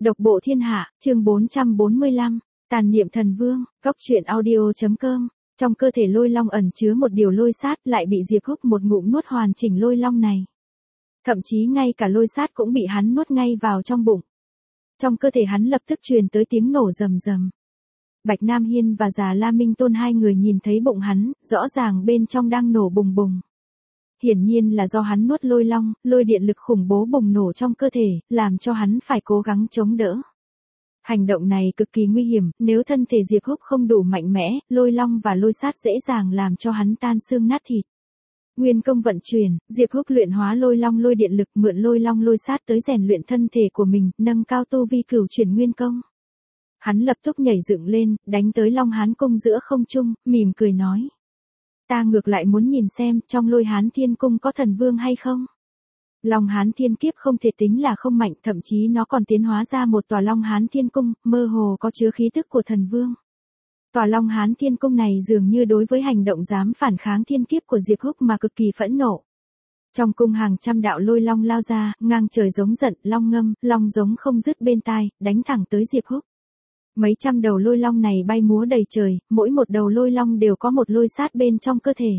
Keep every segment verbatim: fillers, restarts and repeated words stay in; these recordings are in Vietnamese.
Độc bộ thiên hạ, chương bốn trăm bốn mươi lăm, tàn niệm thần vương, góc truyện audio.com. Trong cơ thể lôi long ẩn chứa một điều lôi sát, lại bị Diệp Húc một ngụm nuốt hoàn chỉnh lôi long này. Thậm chí ngay cả lôi sát cũng bị hắn nuốt ngay vào trong bụng. Trong cơ thể hắn lập tức truyền tới tiếng nổ rầm rầm. Bạch Nam Hiên và Già La Minh Tôn hai người nhìn thấy bụng hắn, rõ ràng bên trong đang nổ bùng bùng. Hiển nhiên là do hắn nuốt lôi long, lôi điện lực khủng bố bùng nổ trong cơ thể, làm cho hắn phải cố gắng chống đỡ. Hành động này cực kỳ nguy hiểm, nếu thân thể Diệp Húc không đủ mạnh mẽ, lôi long và lôi sát dễ dàng làm cho hắn tan xương nát thịt. Nguyên công vận chuyển, Diệp Húc luyện hóa lôi long lôi điện lực, mượn lôi long lôi sát tới rèn luyện thân thể của mình, nâng cao tu vi cửu chuyển nguyên công. Hắn lập tức nhảy dựng lên, đánh tới Long Hán cung giữa không trung, mỉm cười nói: "Ta ngược lại muốn nhìn xem trong Lôi Hán Thiên Cung có thần vương hay không." Long Hán Thiên Kiếp không thể tính là không mạnh, thậm chí nó còn tiến hóa ra một tòa Long Hán Thiên Cung, mơ hồ có chứa khí tức của thần vương. Tòa Long Hán Thiên Cung này dường như đối với hành động dám phản kháng thiên kiếp của Diệp Húc mà cực kỳ phẫn nộ. Trong cung hàng trăm đạo lôi long lao ra, ngang trời giống giận, long ngâm, long giống không dứt bên tai, đánh thẳng tới Diệp Húc. Mấy trăm đầu lôi long này bay múa đầy trời, mỗi một đầu lôi long đều có một lôi sát bên trong cơ thể.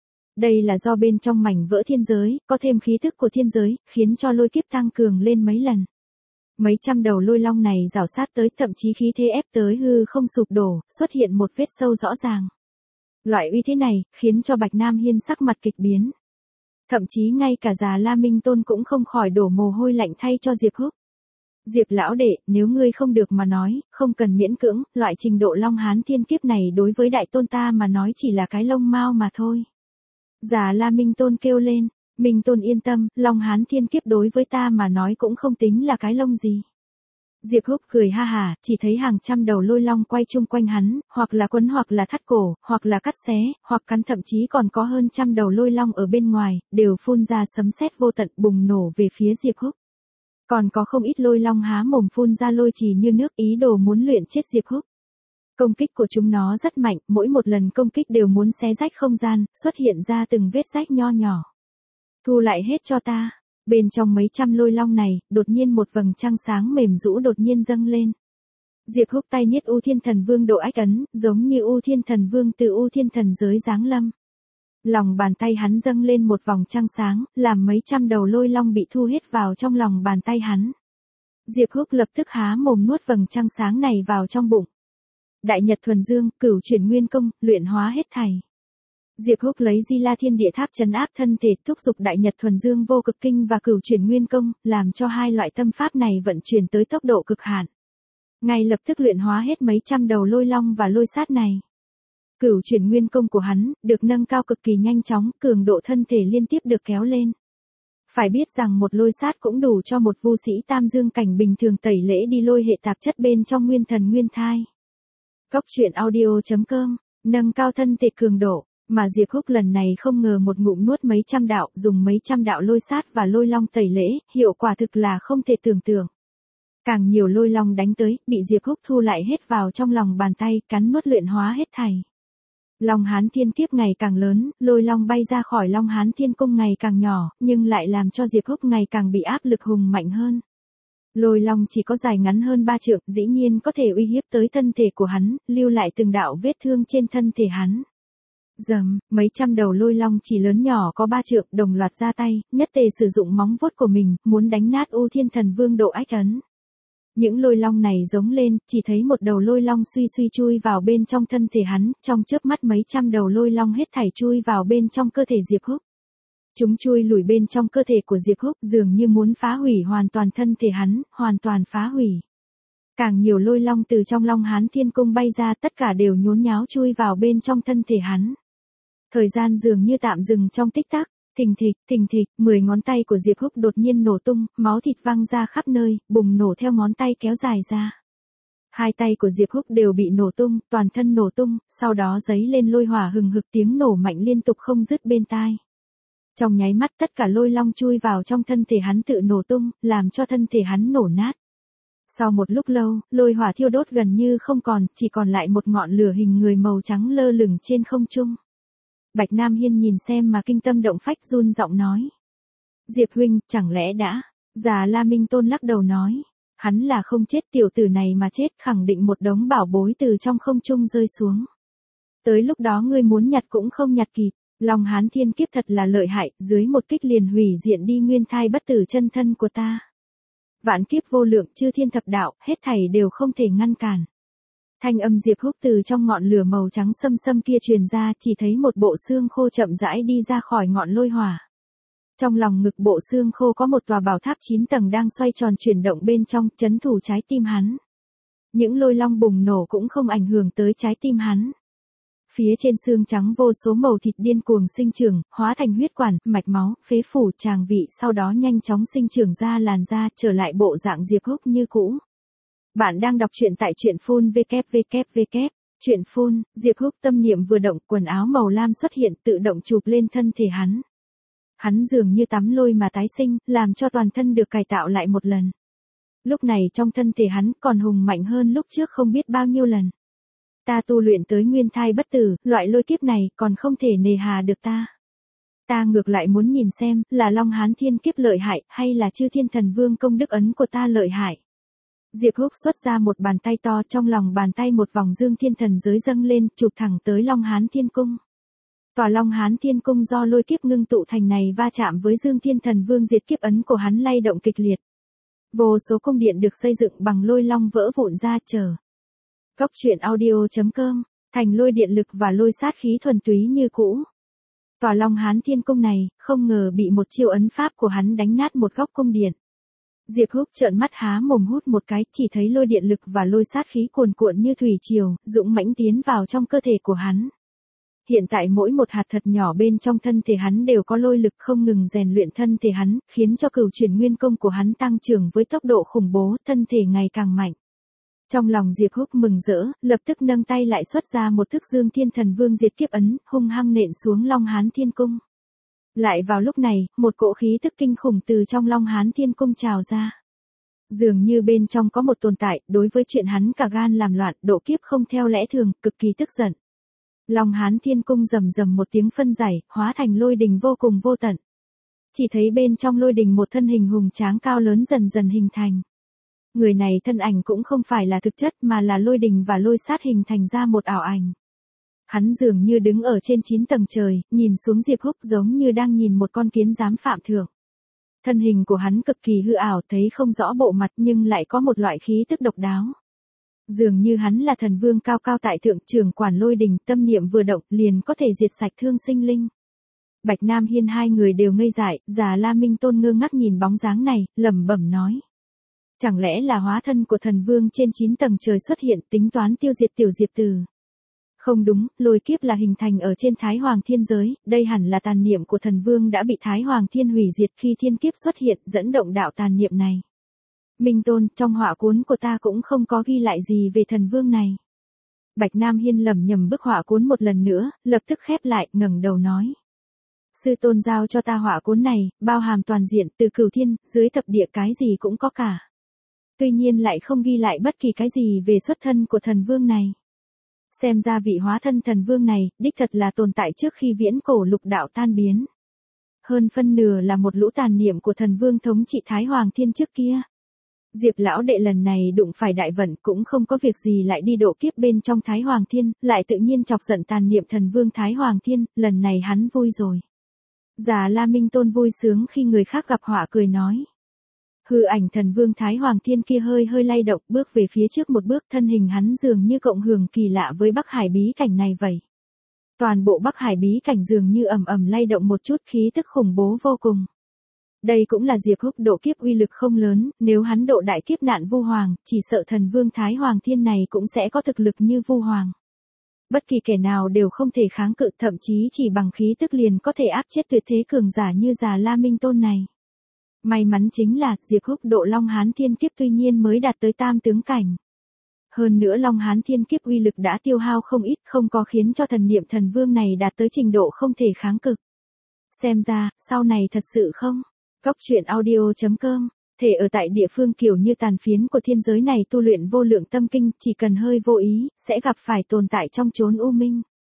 Đây là do bên trong mảnh vỡ thiên giới, có thêm khí thức của thiên giới, khiến cho lôi kiếp tăng cường lên mấy lần. Mấy trăm đầu lôi long này rảo sát tới, thậm chí khí thế ép tới hư không sụp đổ, xuất hiện một vết sâu rõ ràng. Loại uy thế này, khiến cho Bạch Nam Hiên sắc mặt kịch biến. Thậm chí ngay cả Già La Minh Tôn cũng không khỏi đổ mồ hôi lạnh thay cho Diệp Húc. "Diệp lão đệ, nếu ngươi không được mà nói, không cần miễn cưỡng, loại trình độ Long Hán Thiên Kiếp này đối với đại tôn ta mà nói chỉ là cái lông mao mà thôi." Già La Minh Tôn kêu lên: "Minh Tôn yên tâm, Long Hán Thiên Kiếp đối với ta mà nói cũng không tính là cái lông gì." Diệp Húc cười ha hả, chỉ thấy hàng trăm đầu lôi long quay chung quanh hắn, hoặc là quấn hoặc là thắt cổ, hoặc là cắt xé, hoặc cắn, thậm chí còn có hơn trăm đầu lôi long ở bên ngoài, đều phun ra sấm sét vô tận bùng nổ về phía Diệp Húc. Còn có không ít lôi long há mồm phun ra lôi trì như nước, ý đồ muốn luyện chết Diệp Húc. Công kích của chúng nó rất mạnh, mỗi một lần công kích đều muốn xé rách không gian, xuất hiện ra từng vết rách nho nhỏ. "Thu lại hết cho ta." Bên trong mấy trăm lôi long này, đột nhiên một vầng trăng sáng mềm rũ đột nhiên dâng lên. Diệp Húc tay niết U Thiên Thần Vương độ ách ấn, giống như U Thiên Thần Vương từ U Thiên Thần giới giáng lâm. Lòng bàn tay hắn dâng lên một vòng trăng sáng, làm mấy trăm đầu lôi long bị thu hết vào trong lòng bàn tay hắn. Diệp Húc lập tức há mồm nuốt vầng trăng sáng này vào trong bụng. Đại Nhật Thuần Dương, cửu chuyển nguyên công, luyện hóa hết thảy. Diệp Húc lấy Di La Thiên Địa Tháp trấn áp thân thể, thúc dục Đại Nhật Thuần Dương vô cực kinh và cửu chuyển nguyên công, làm cho hai loại tâm pháp này vận chuyển tới tốc độ cực hạn. Ngay lập tức luyện hóa hết mấy trăm đầu lôi long và lôi sát này. Cửu chuyển nguyên công của hắn được nâng cao cực kỳ nhanh chóng, cường độ thân thể liên tiếp được kéo lên. Phải biết rằng một lôi sát cũng đủ cho một vu sĩ tam dương cảnh bình thường tẩy lễ đi lôi hệ tạp chất bên trong nguyên thần nguyên thai. Góc truyện audio.com, nâng cao thân thể cường độ, mà Diệp Húc lần này không ngờ một ngụm nuốt mấy trăm đạo, dùng mấy trăm đạo lôi sát và lôi long tẩy lễ, hiệu quả thực là không thể tưởng tượng. Càng nhiều lôi long đánh tới, bị Diệp Húc thu lại hết vào trong lòng bàn tay, cắn nuốt luyện hóa hết thảy. Long Hán Thiên Kiếp ngày càng lớn, lôi long bay ra khỏi Long Hán Thiên Cung ngày càng nhỏ, nhưng lại làm cho Diệp Húc ngày càng bị áp lực hùng mạnh hơn. Lôi long chỉ có dài ngắn hơn ba trượng, dĩ nhiên có thể uy hiếp tới thân thể của hắn, lưu lại từng đạo vết thương trên thân thể hắn. Dầm, mấy trăm đầu lôi long chỉ lớn nhỏ có ba trượng đồng loạt ra tay, nhất tề sử dụng móng vuốt của mình, muốn đánh nát U Thiên Thần Vương độ ách ấn. Những lôi long này giống lên, chỉ thấy một đầu lôi long suy suy chui vào bên trong thân thể hắn, trong chớp mắt mấy trăm đầu lôi long hết thảy chui vào bên trong cơ thể Diệp Húc. Chúng chui lùi bên trong cơ thể của Diệp Húc, dường như muốn phá hủy hoàn toàn thân thể hắn, hoàn toàn phá hủy. Càng nhiều lôi long từ trong Long Hán Thiên Cung bay ra, tất cả đều nhốn nháo chui vào bên trong thân thể hắn. Thời gian dường như tạm dừng trong tích tắc, thình thịch, thình thịch, mười ngón tay của Diệp Húc đột nhiên nổ tung, máu thịt văng ra khắp nơi, bùng nổ theo ngón tay kéo dài ra. Hai tay của Diệp Húc đều bị nổ tung, toàn thân nổ tung, sau đó giấy lên lôi hỏa hừng hực, tiếng nổ mạnh liên tục không dứt bên tai. Trong nháy mắt tất cả lôi long chui vào trong thân thể hắn tự nổ tung, làm cho thân thể hắn nổ nát. Sau một lúc lâu, lôi hỏa thiêu đốt gần như không còn, chỉ còn lại một ngọn lửa hình người màu trắng lơ lửng trên không trung. Bạch Nam Hiên nhìn xem mà kinh tâm động phách, run giọng nói: "Diệp huynh, chẳng lẽ đã..." Già La Minh Tôn lắc đầu nói: Hắn là không chết, tiểu tử này mà chết khẳng định một đống bảo bối từ trong không trung rơi xuống. Tới lúc đó ngươi muốn nhặt cũng không nhặt kịp. Long Hán Thiên Kiếp thật là lợi hại, dưới một kích liền hủy diện đi nguyên thai bất tử chân thân của ta. Vạn kiếp vô lượng, chư thiên thập đạo, hết thảy đều không thể ngăn cản. Thanh âm Diệp Húc từ trong ngọn lửa màu trắng sâm sâm kia truyền ra, chỉ thấy một bộ xương khô chậm rãi đi ra khỏi ngọn lôi hỏa. Trong lòng ngực bộ xương khô có một tòa bảo tháp chín tầng đang xoay tròn chuyển động bên trong, trấn thủ trái tim hắn. Những lôi long bùng nổ cũng không ảnh hưởng tới trái tim hắn. Phía trên xương trắng vô số màu thịt điên cuồng sinh trưởng, hóa thành huyết quản, mạch máu, phế phủ, tràng vị, sau đó nhanh chóng sinh trưởng ra làn da, trở lại bộ dạng Diệp Húc như cũ. Bạn đang đọc truyện tại truyện phun vê kép vê kép vê kép. Truyện phun, Diệp Húc tâm niệm vừa động, quần áo màu lam xuất hiện tự động chụp lên thân thể hắn. Hắn dường như tắm lôi mà tái sinh, làm cho toàn thân được cải tạo lại một lần. Lúc này trong thân thể hắn còn hùng mạnh hơn lúc trước không biết bao nhiêu lần. Ta tu luyện tới nguyên thai bất tử, loại lôi kiếp này còn không thể nề hà được ta. Ta ngược lại muốn nhìn xem, là Long Hán Thiên Kiếp lợi hại, hay là Chư Thiên Thần Vương công đức ấn của ta lợi hại. Diệp Húc xuất ra một bàn tay to, trong lòng bàn tay một vòng dương thiên thần giới dâng lên, chụp thẳng tới Long Hán Thiên Cung. Tòa Long Hán Thiên Cung do lôi kiếp ngưng tụ thành này va chạm với Dương Thiên Thần Vương diệt kiếp ấn của hắn lay động kịch liệt. Vô số cung điện được xây dựng bằng lôi long vỡ vụn ra chờ. Góc truyện audio chấm com, thành lôi điện lực và lôi sát khí thuần túy như cũ. Tòa Long Hán Thiên Cung này, không ngờ bị một chiêu ấn pháp của hắn đánh nát một góc cung điện. Diệp Húc trợn mắt há mồm hút một cái, chỉ thấy lôi điện lực và lôi sát khí cuồn cuộn như thủy triều, dũng mãnh tiến vào trong cơ thể của hắn. Hiện tại mỗi một hạt thật nhỏ bên trong thân thể hắn đều có lôi lực không ngừng rèn luyện thân thể hắn, khiến cho cửu chuyển nguyên công của hắn tăng trưởng với tốc độ khủng bố, thân thể ngày càng mạnh. Trong lòng Diệp Húc mừng rỡ, lập tức nâng tay lại xuất ra một thức Dương Thiên Thần Vương diệt kiếp ấn, hung hăng nện xuống Long Hán Thiên Cung. Lại vào lúc này, một cỗ khí tức kinh khủng từ trong Long Hán Thiên Cung trào ra. Dường như bên trong có một tồn tại, đối với chuyện hắn cả gan làm loạn, độ kiếp không theo lẽ thường, cực kỳ tức giận. Long Hán Thiên Cung rầm rầm một tiếng phân giải, hóa thành lôi đình vô cùng vô tận. Chỉ thấy bên trong lôi đình một thân hình hùng tráng cao lớn dần dần hình thành. Người này thân ảnh cũng không phải là thực chất mà là lôi đình và lôi sát hình thành ra một ảo ảnh. Hắn dường như đứng ở trên chín tầng trời, nhìn xuống Diệp Húc giống như đang nhìn một con kiến giám phạm thượng. Thân hình của hắn cực kỳ hư ảo, thấy không rõ bộ mặt nhưng lại có một loại khí tức độc đáo. Dường như hắn là thần vương cao cao tại thượng, trưởng quản lôi đình, tâm niệm vừa động liền có thể diệt sạch thương sinh linh. Bạch Nam Hiên hai người đều ngây dại, Già La Minh Tôn ngơ ngác nhìn bóng dáng này, lẩm bẩm nói. Chẳng lẽ là hóa thân của thần vương trên chín tầng trời xuất hiện tính toán tiêu diệt tiểu Diệp Từ? Không đúng, lôi kiếp là hình thành ở trên Thái Hoàng Thiên giới, đây hẳn là tàn niệm của thần vương đã bị Thái Hoàng Thiên hủy diệt khi thiên kiếp xuất hiện dẫn động đạo tàn niệm này. Minh Tôn, trong họa cuốn của ta cũng không có ghi lại gì về thần vương này. Bạch Nam Hiên lẩm nhẩm bức họa cuốn một lần nữa, lập tức khép lại, ngẩng đầu nói. Sư Tôn giao cho ta họa cuốn này, bao hàm toàn diện từ cửu thiên, dưới thập địa cái gì cũng có cả. Tuy nhiên lại không ghi lại bất kỳ cái gì về xuất thân của thần vương này. Xem ra vị hóa thân thần vương này, đích thật là tồn tại trước khi viễn cổ lục đạo tan biến. Hơn phân nửa là một lũ tàn niệm của thần vương thống trị Thái Hoàng Thiên trước kia. Diệp lão đệ lần này đụng phải đại vận cũng không có việc gì lại đi độ kiếp bên trong Thái Hoàng Thiên, lại tự nhiên chọc giận tàn niệm thần vương Thái Hoàng Thiên, lần này hắn vui rồi. Già La Minh Tôn vui sướng khi người khác gặp họa cười nói. Hư ảnh thần vương Thái Hoàng Thiên kia hơi hơi lay động, bước về phía trước một bước, thân hình hắn dường như cộng hưởng kỳ lạ với Bắc Hải bí cảnh này vậy. Toàn bộ Bắc Hải bí cảnh dường như ầm ầm lay động một chút, khí tức khủng bố vô cùng. Đây cũng là Diệp Húc độ kiếp uy lực không lớn, nếu hắn độ đại kiếp nạn Vu Hoàng, chỉ sợ thần vương Thái Hoàng Thiên này cũng sẽ có thực lực như Vu Hoàng. Bất kỳ kẻ nào đều không thể kháng cự, thậm chí chỉ bằng khí tức liền có thể áp chết tuyệt thế cường giả như Già La Minh Tôn này. May mắn chính là, Diệp Húc độ Long Hán Thiên Kiếp tuy nhiên mới đạt tới tam tướng cảnh. Hơn nữa Long Hán Thiên Kiếp uy lực đã tiêu hao không ít, không có khiến cho thần niệm thần vương này đạt tới trình độ không thể kháng cực. Xem ra, sau này thật sự không? Góc truyện audio chấm com, thể ở tại địa phương kiểu như tàn phiến của thiên giới này tu luyện vô lượng tâm kinh, chỉ cần hơi vô ý, sẽ gặp phải tồn tại trong chốn u minh.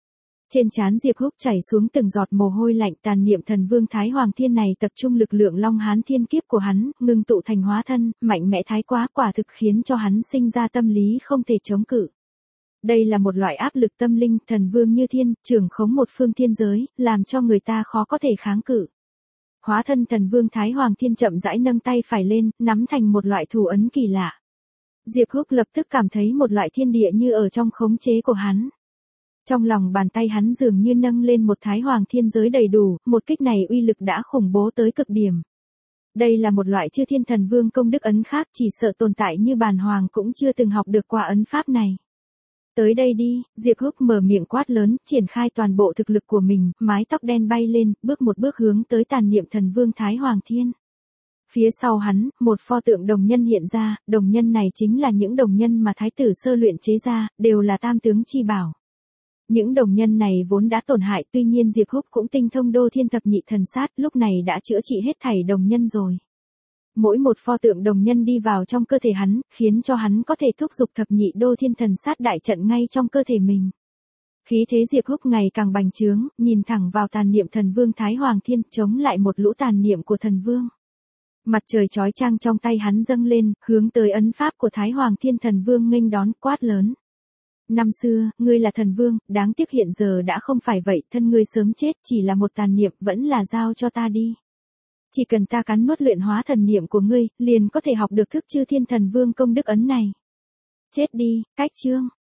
Trên trán Diệp Húc chảy xuống từng giọt mồ hôi lạnh, tàn niệm thần vương Thái Hoàng Thiên này tập trung lực lượng Long Hán thiên kiếp của hắn, ngưng tụ thành hóa thân, mạnh mẽ thái quá, quả thực khiến cho hắn sinh ra tâm lý không thể chống cự. Đây là một loại áp lực tâm linh, thần vương như thiên, trưởng khống một phương thiên giới, làm cho người ta khó có thể kháng cự. Hóa thân thần vương Thái Hoàng Thiên chậm rãi nâng tay phải lên, nắm thành một loại thủ ấn kỳ lạ. Diệp Húc lập tức cảm thấy một loại thiên địa như ở trong khống chế của hắn. Trong lòng bàn tay hắn dường như nâng lên một Thái Hoàng Thiên giới đầy đủ, một kích này uy lực đã khủng bố tới cực điểm. Đây là một loại chư thiên thần vương công đức ấn khác, chỉ sợ tồn tại như bàn hoàng cũng chưa từng học được qua ấn pháp này. Tới đây đi, Diệp Húc mở miệng quát lớn, triển khai toàn bộ thực lực của mình, mái tóc đen bay lên, bước một bước hướng tới tàn niệm thần vương Thái Hoàng Thiên. Phía sau hắn, một pho tượng đồng nhân hiện ra, đồng nhân này chính là những đồng nhân mà thái tử Sơ luyện chế ra, đều là tam tướng chi bảo. Những đồng nhân này vốn đã tổn hại, tuy nhiên Diệp Húc cũng tinh thông đô thiên thập nhị thần sát, lúc này đã chữa trị hết thảy đồng nhân rồi. Mỗi một pho tượng đồng nhân đi vào trong cơ thể hắn, khiến cho hắn có thể thúc giục thập nhị đô thiên thần sát đại trận ngay trong cơ thể mình. Khí thế Diệp Húc ngày càng bành trướng, nhìn thẳng vào tàn niệm thần vương Thái Hoàng Thiên, chống lại một lũ tàn niệm của thần vương. Mặt trời chói chang trong tay hắn dâng lên, hướng tới ấn pháp của Thái Hoàng Thiên thần vương nghênh đón, quát lớn. Năm xưa, ngươi là thần vương, đáng tiếc hiện giờ đã không phải vậy, thân ngươi sớm chết, chỉ là một tàn niệm, vẫn là giao cho ta đi. Chỉ cần ta cắn nuốt luyện hóa thần niệm của ngươi, liền có thể học được thức chư thiên thần vương công đức ấn này. Chết đi, cách chương.